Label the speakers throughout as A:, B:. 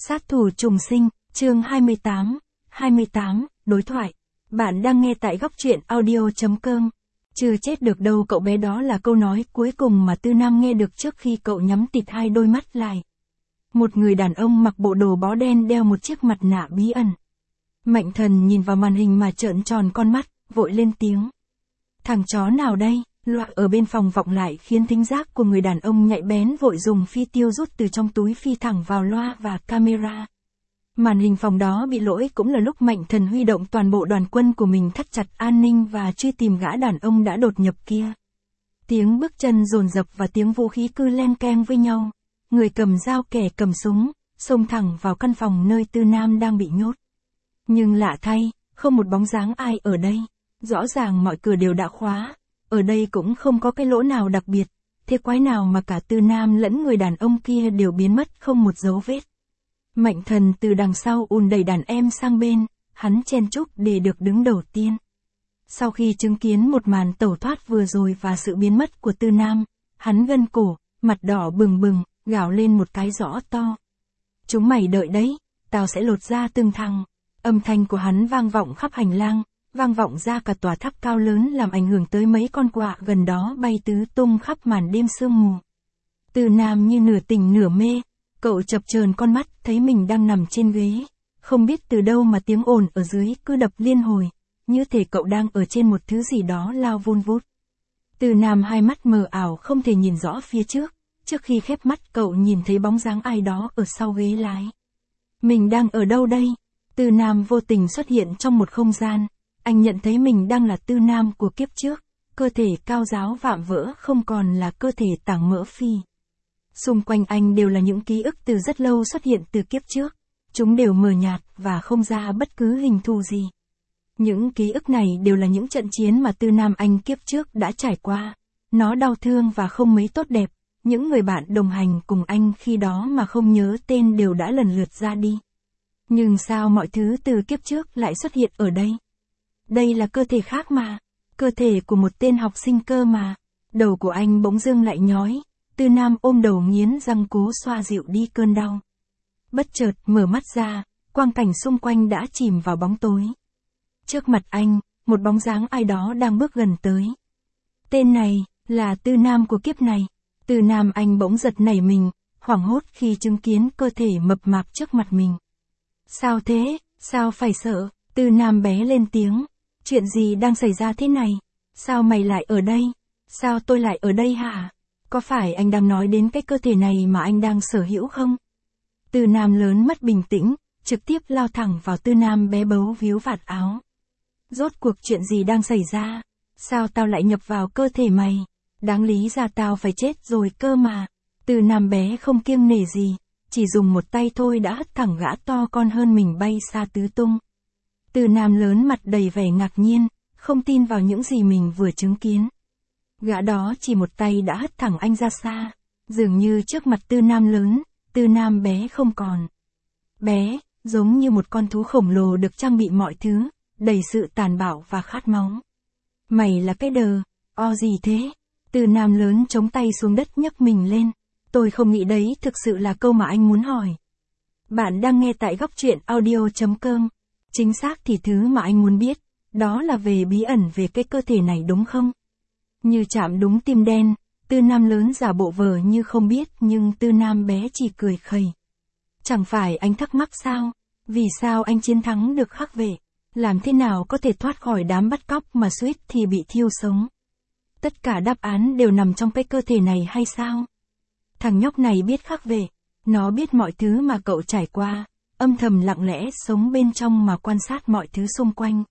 A: Sát thủ trùng sinh, chương 28, đối thoại. Bạn đang nghe tại góc truyện audio.com. Chưa chết được đâu cậu bé, đó là câu nói cuối cùng mà Tư Nam nghe được trước khi cậu nhắm tịt hai đôi mắt lại. Một người đàn ông mặc bộ đồ bó đen đeo một chiếc mặt nạ bí ẩn. Mạnh Thần nhìn vào màn hình mà trợn tròn con mắt, vội lên tiếng. Thằng chó nào đây? Loa ở bên phòng vọng lại khiến thính giác của người đàn ông nhạy bén, vội dùng phi tiêu rút từ trong túi phi thẳng vào loa và camera. Màn hình phòng đó bị lỗi cũng là lúc Mạnh Thần huy động toàn bộ đoàn quân của mình thắt chặt an ninh và truy tìm gã đàn ông đã đột nhập kia. Tiếng bước chân dồn dập và tiếng vũ khí cứ len keng với nhau. Người cầm dao kẻ cầm súng, xông thẳng vào căn phòng nơi Tư Nam đang bị nhốt. Nhưng lạ thay, không một bóng dáng ai ở đây. Rõ ràng mọi cửa đều đã khóa. Ở đây cũng không có cái lỗ nào đặc biệt. Thế quái nào mà cả Tư Nam lẫn người đàn ông kia đều biến mất không một dấu vết. Mạnh Thần từ đằng sau ùn đẩy đàn em sang bên, hắn chen chúc để được đứng đầu tiên. Sau khi chứng kiến một màn tẩu thoát vừa rồi và sự biến mất của Tư Nam, hắn gân cổ, mặt đỏ bừng bừng, gào lên một cái rõ to. Chúng mày đợi đấy, tao sẽ lột ra từng thằng. Âm thanh của hắn vang vọng khắp hành lang, vang vọng ra cả tòa tháp cao lớn, làm ảnh hưởng tới mấy con quạ gần đó bay tứ tung khắp màn đêm sương mù. Tư Nam như nửa tỉnh nửa mê, cậu chập chờn con mắt thấy mình đang nằm trên ghế, không biết từ đâu mà tiếng ồn ở dưới cứ đập liên hồi, như thể cậu đang ở trên một thứ gì đó lao vun vút. Tư Nam hai mắt mờ ảo không thể nhìn rõ phía trước, trước khi khép mắt cậu nhìn thấy bóng dáng ai đó ở sau ghế lái. Mình đang ở đâu đây? Tư Nam vô tình xuất hiện trong một không gian. Anh nhận thấy mình đang là Tư Nam của kiếp trước, cơ thể cao ráo vạm vỡ không còn là cơ thể tảng mỡ phi. Xung quanh anh đều là những ký ức từ rất lâu xuất hiện từ kiếp trước, chúng đều mờ nhạt và không ra bất cứ hình thù gì. Những ký ức này đều là những trận chiến mà Tư Nam anh kiếp trước đã trải qua. Nó đau thương và không mấy tốt đẹp, những người bạn đồng hành cùng anh khi đó mà không nhớ tên đều đã lần lượt ra đi. Nhưng sao mọi thứ từ kiếp trước lại xuất hiện ở đây? Đây là cơ thể khác mà, cơ thể của một tên học sinh cơ mà. Đầu của anh bỗng dưng lại nhói, Tư Nam ôm đầu nghiến răng cố xoa dịu đi cơn đau. Bất chợt mở mắt ra, quang cảnh xung quanh đã chìm vào bóng tối. Trước mặt anh, một bóng dáng ai đó đang bước gần tới. Tên này, là Tư Nam của kiếp này. Tư Nam anh bỗng giật nảy mình, hoảng hốt khi chứng kiến cơ thể mập mạp trước mặt mình. Sao thế, sao phải sợ? Tư Nam bé lên tiếng. Chuyện gì đang xảy ra thế này? Sao mày lại ở đây? Sao tôi lại ở đây hả? Có phải anh đang nói đến cái cơ thể này mà anh đang sở hữu không? Tư Nam lớn mất bình tĩnh, trực tiếp lao thẳng vào Tư Nam bé bấu víu vạt áo. Rốt cuộc chuyện gì đang xảy ra? Sao tao lại nhập vào cơ thể mày? Đáng lý ra tao phải chết rồi cơ mà. Tư Nam bé không kiêng nể gì, chỉ dùng một tay thôi đã hất thẳng gã to con hơn mình bay xa tứ tung. Tư Nam lớn mặt đầy vẻ ngạc nhiên, không tin vào những gì mình vừa chứng kiến. Gã đó chỉ một tay đã hất thẳng anh ra xa, dường như trước mặt Tư Nam lớn, Tư Nam bé không còn. Bé, giống như một con thú khổng lồ được trang bị mọi thứ, đầy sự tàn bạo và khát máu. Mày là cái đờ, gì thế? Tư Nam lớn chống tay xuống đất nhấc mình lên. Tôi không nghĩ đấy thực sự là câu mà anh muốn hỏi. Bạn đang nghe tại góc truyện audio.com. Chính xác thì thứ mà anh muốn biết, đó là về bí ẩn về cái cơ thể này đúng không? Như chạm đúng tim đen, Tư Nam lớn giả bộ vờ như không biết, nhưng Tư Nam bé chỉ cười khẩy. Chẳng phải anh thắc mắc sao? Vì sao anh chiến thắng được Khắc Vệ? Làm thế nào có thể thoát khỏi đám bắt cóc mà suýt thì bị thiêu sống? Tất cả đáp án đều nằm trong cái cơ thể này hay sao? Thằng nhóc này biết Khắc Vệ, nó biết mọi thứ mà cậu trải qua, âm thầm lặng lẽ sống bên trong mà quan sát mọi thứ xung quanh.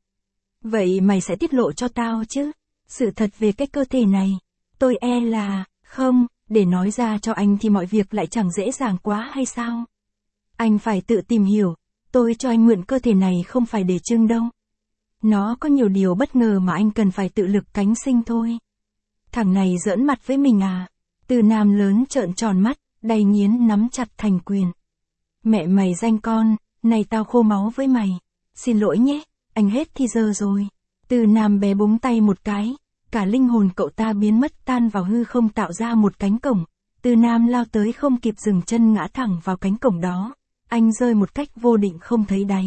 A: Vậy mày sẽ tiết lộ cho tao chứ? Sự thật về cái cơ thể này, tôi e là, không, để nói ra cho anh thì mọi việc lại chẳng dễ dàng quá hay sao? Anh phải tự tìm hiểu, tôi cho anh mượn cơ thể này không phải để trưng đâu. Nó có nhiều điều bất ngờ mà anh cần phải tự lực cánh sinh thôi. Thằng này giỡn mặt với mình à? Tư Nam lớn trợn tròn mắt, đay nghiến nắm chặt thành quyền. Mẹ mày danh con, này tao khô máu với mày. Xin lỗi nhé, anh hết thì giờ rồi. Tư Nam bé búng tay một cái, cả linh hồn cậu ta biến mất tan vào hư không tạo ra một cánh cổng. Tư Nam lao tới không kịp dừng chân ngã thẳng vào cánh cổng đó. anh rơi một cách vô định không thấy đáy.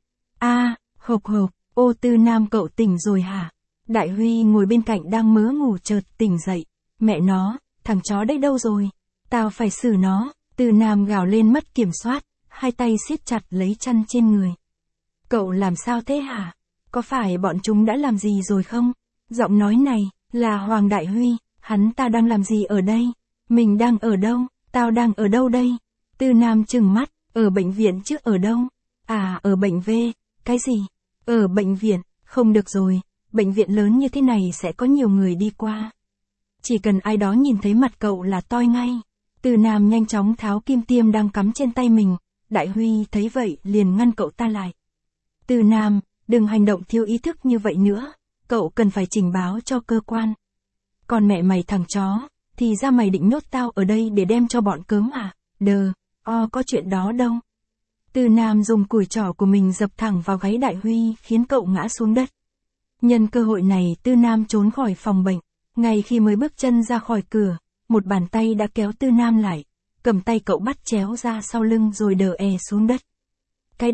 A: Hộc hộc, ô Tư Nam cậu tỉnh rồi hả? Đại Huy ngồi bên cạnh đang mớ ngủ chợt tỉnh dậy. Mẹ nó, thằng chó đấy đâu rồi? Tao phải xử nó. Tư Nam gào lên mất kiểm soát, hai tay siết chặt lấy chăn trên người. Cậu làm sao thế hả? Có phải bọn chúng đã làm gì rồi không? Giọng nói này, là Hoàng Đại Huy, hắn ta đang làm gì ở đây? Mình đang ở đâu? Tao đang ở đâu đây? Tư Nam trừng mắt, ở bệnh viện chứ ở đâu? Ở bệnh V, cái gì? Ở bệnh viện, không được rồi, bệnh viện lớn như thế này sẽ có nhiều người đi qua. Chỉ cần ai đó nhìn thấy mặt cậu là toi ngay. Tư Nam nhanh chóng tháo kim tiêm đang cắm trên tay mình, Đại Huy thấy vậy liền ngăn cậu ta lại. Tư Nam, đừng hành động thiếu ý thức như vậy nữa, cậu cần phải trình báo cho cơ quan. Còn mẹ mày thằng chó, thì ra mày định nhốt tao ở đây để đem cho bọn cớm à? Có chuyện đó đâu. Tư Nam dùng cùi trỏ của mình dập thẳng vào gáy Đại Huy khiến cậu ngã xuống đất. Nhân cơ hội này Tư Nam trốn khỏi phòng bệnh, ngay khi mới bước chân ra khỏi cửa, một bàn tay đã kéo Tư Nam lại, cầm tay cậu bắt chéo ra sau lưng rồi đờ xuống đất. Cái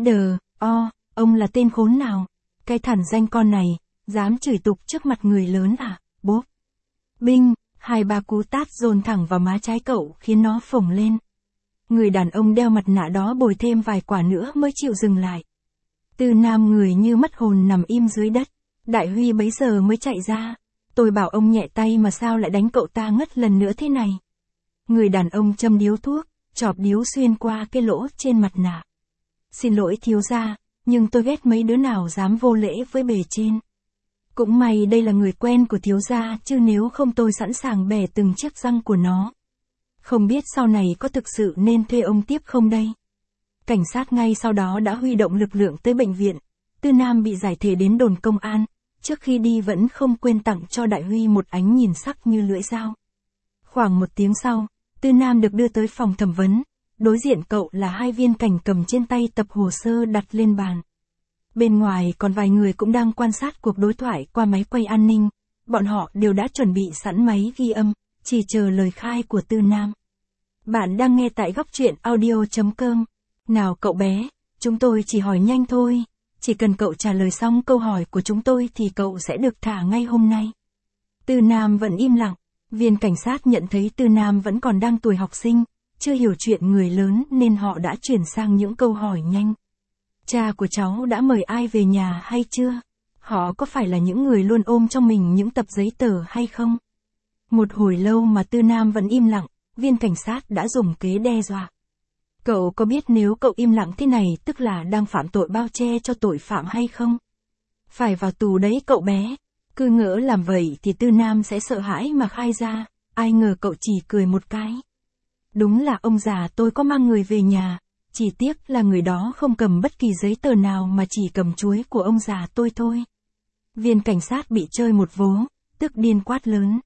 A: ông là tên khốn nào? Cái thản danh con này, dám chửi tục trước mặt người lớn à? Bốp. Binh, 2-3 cú tát dồn thẳng vào má trái cậu khiến nó phồng lên. Người đàn ông đeo mặt nạ đó bồi thêm vài quả nữa mới chịu dừng lại. Tư Nam người như mất hồn nằm im dưới đất. Đại Huy bấy giờ mới chạy ra. Tôi bảo ông nhẹ tay mà sao lại đánh cậu ta ngất lần nữa thế này. Người đàn ông châm điếu thuốc, chọp điếu xuyên qua cái lỗ trên mặt nạ. Xin lỗi thiếu gia, nhưng tôi ghét mấy đứa nào dám vô lễ với bề trên. Cũng may đây là người quen của thiếu gia, chứ nếu không tôi sẵn sàng bẻ từng chiếc răng của nó. Không biết sau này có thực sự nên thuê ông tiếp không đây? Cảnh sát ngay sau đó đã huy động lực lượng tới bệnh viện. Tư Nam bị giải thể đến đồn công an, trước khi đi vẫn không quên tặng cho Đại Huy một ánh nhìn sắc như lưỡi dao. Khoảng 1 tiếng sau, Tư Nam được đưa tới phòng thẩm vấn. Đối diện cậu là 2 viên cảnh cầm trên tay tập hồ sơ đặt lên bàn. Bên ngoài còn vài người cũng đang quan sát cuộc đối thoại qua máy quay an ninh. Bọn họ đều đã chuẩn bị sẵn máy ghi âm, chỉ chờ lời khai của Tư Nam. Bạn đang nghe tại góc truyện audio.com. Nào cậu bé, chúng tôi chỉ hỏi nhanh thôi. Chỉ cần cậu trả lời xong câu hỏi của chúng tôi thì cậu sẽ được thả ngay hôm nay. Tư Nam vẫn im lặng. Viên cảnh sát nhận thấy Tư Nam vẫn còn đang tuổi học sinh, chưa hiểu chuyện người lớn nên họ đã chuyển sang những câu hỏi nhanh. Cha của cháu đã mời ai về nhà hay chưa? Họ có phải là những người luôn ôm trong mình những tập giấy tờ hay không? Một hồi lâu mà Tư Nam vẫn im lặng, viên cảnh sát đã dùng kế đe dọa. Cậu có biết nếu cậu im lặng thế này tức là đang phạm tội bao che cho tội phạm hay không? Phải vào tù đấy cậu bé. Cứ ngỡ làm vậy thì Tư Nam sẽ sợ hãi mà khai ra, ai ngờ cậu chỉ cười một cái. Đúng là ông già tôi có mang người về nhà, chỉ tiếc là người đó không cầm bất kỳ giấy tờ nào mà chỉ cầm chuối của ông già tôi thôi. Viên cảnh sát bị chơi một vố, tức điên quát lớn.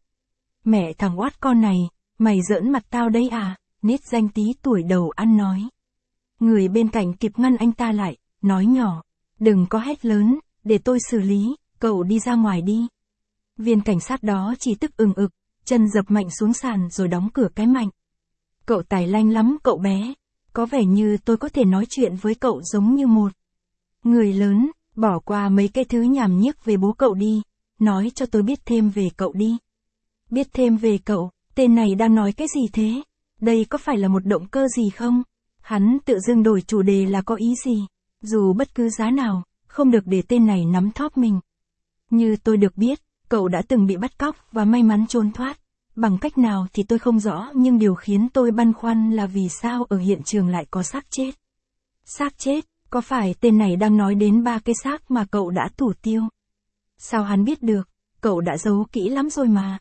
A: Mẹ thằng oát con này, mày giỡn mặt tao đấy à? Nết danh tí tuổi đầu ăn nói. Người bên cạnh kịp ngăn anh ta lại, nói nhỏ, đừng có hét lớn, để tôi xử lý, cậu đi ra ngoài đi. Viên cảnh sát đó chỉ tức ực, chân dập mạnh xuống sàn rồi đóng cửa cái mạnh. Cậu tài lanh lắm cậu bé, có vẻ như tôi có thể nói chuyện với cậu giống như một người lớn, bỏ qua mấy cái thứ nhảm nhiếc về bố cậu đi, nói cho tôi biết thêm về cậu đi. Biết thêm về cậu, tên này đang nói cái gì thế? Đây có phải là một động cơ gì không? Hắn tự dưng đổi chủ đề là có ý gì? Dù bất cứ giá nào, không được để tên này nắm thóp mình. Như tôi được biết, cậu đã từng bị bắt cóc và may mắn trốn thoát. Bằng cách nào thì tôi không rõ, nhưng điều khiến tôi băn khoăn là vì sao ở hiện trường lại có xác chết. Xác chết, có phải tên này đang nói đến 3 cái xác mà cậu đã thủ tiêu? Sao hắn biết được? Cậu đã giấu kỹ lắm rồi mà.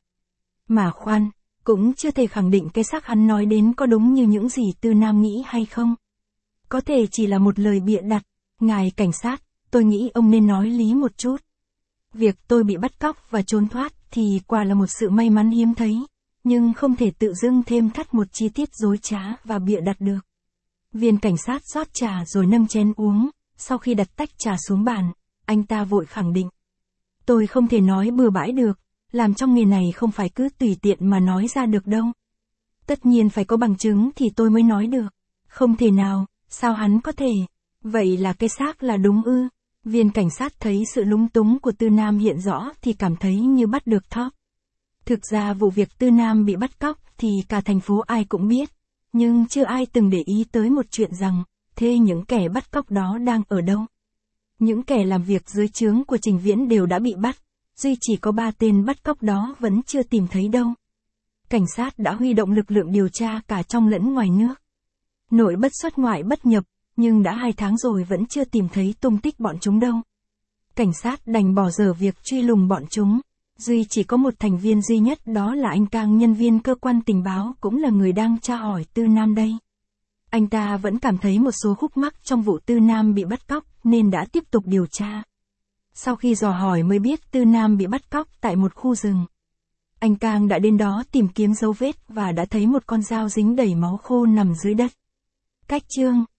A: Mà khoan, cũng chưa thể khẳng định cái xác hắn nói đến có đúng như những gì Tư Nam nghĩ hay không. Có thể chỉ là một lời bịa đặt. Ngài cảnh sát, tôi nghĩ ông nên nói lý một chút. Việc tôi bị bắt cóc và trốn thoát thì quả là một sự may mắn hiếm thấy, nhưng không thể tự dưng thêm thắt một chi tiết dối trá và bịa đặt được. Viên cảnh sát rót trà rồi nâng chén uống, sau khi đặt tách trà xuống bàn, anh ta vội khẳng định. Tôi không thể nói bừa bãi được, làm trong nghề này không phải cứ tùy tiện mà nói ra được đâu. Tất nhiên phải có bằng chứng thì tôi mới nói được. Không thể nào, Sao hắn có thể? Vậy là cái xác là đúng ư? Viên cảnh sát thấy sự lúng túng của Tư Nam hiện rõ thì cảm thấy như bắt được thóp. Thực ra vụ việc Tư Nam bị bắt cóc thì cả thành phố ai cũng biết, nhưng chưa ai từng để ý tới một chuyện rằng, thế những kẻ bắt cóc đó đang ở đâu? Những kẻ làm việc dưới trướng của Trình Viễn đều đã bị bắt, duy chỉ có 3 tên bắt cóc đó vẫn chưa tìm thấy đâu. Cảnh sát đã huy động lực lượng điều tra cả trong lẫn ngoài nước. Nội bất xuất ngoại bất nhập, nhưng đã 2 tháng rồi vẫn chưa tìm thấy tung tích bọn chúng đâu. Cảnh sát đành bỏ dở việc truy lùng bọn chúng. Duy chỉ có một thành viên duy nhất, đó là anh Cang, nhân viên cơ quan tình báo, cũng là người đang tra hỏi Tư Nam đây. Anh ta vẫn cảm thấy một số khúc mắc trong vụ Tư Nam bị bắt cóc, nên đã tiếp tục điều tra. Sau khi dò hỏi mới biết Tư Nam bị bắt cóc tại một khu rừng. Anh Cang đã đến đó tìm kiếm dấu vết và đã thấy một con dao dính đầy máu khô nằm dưới đất. Cách chương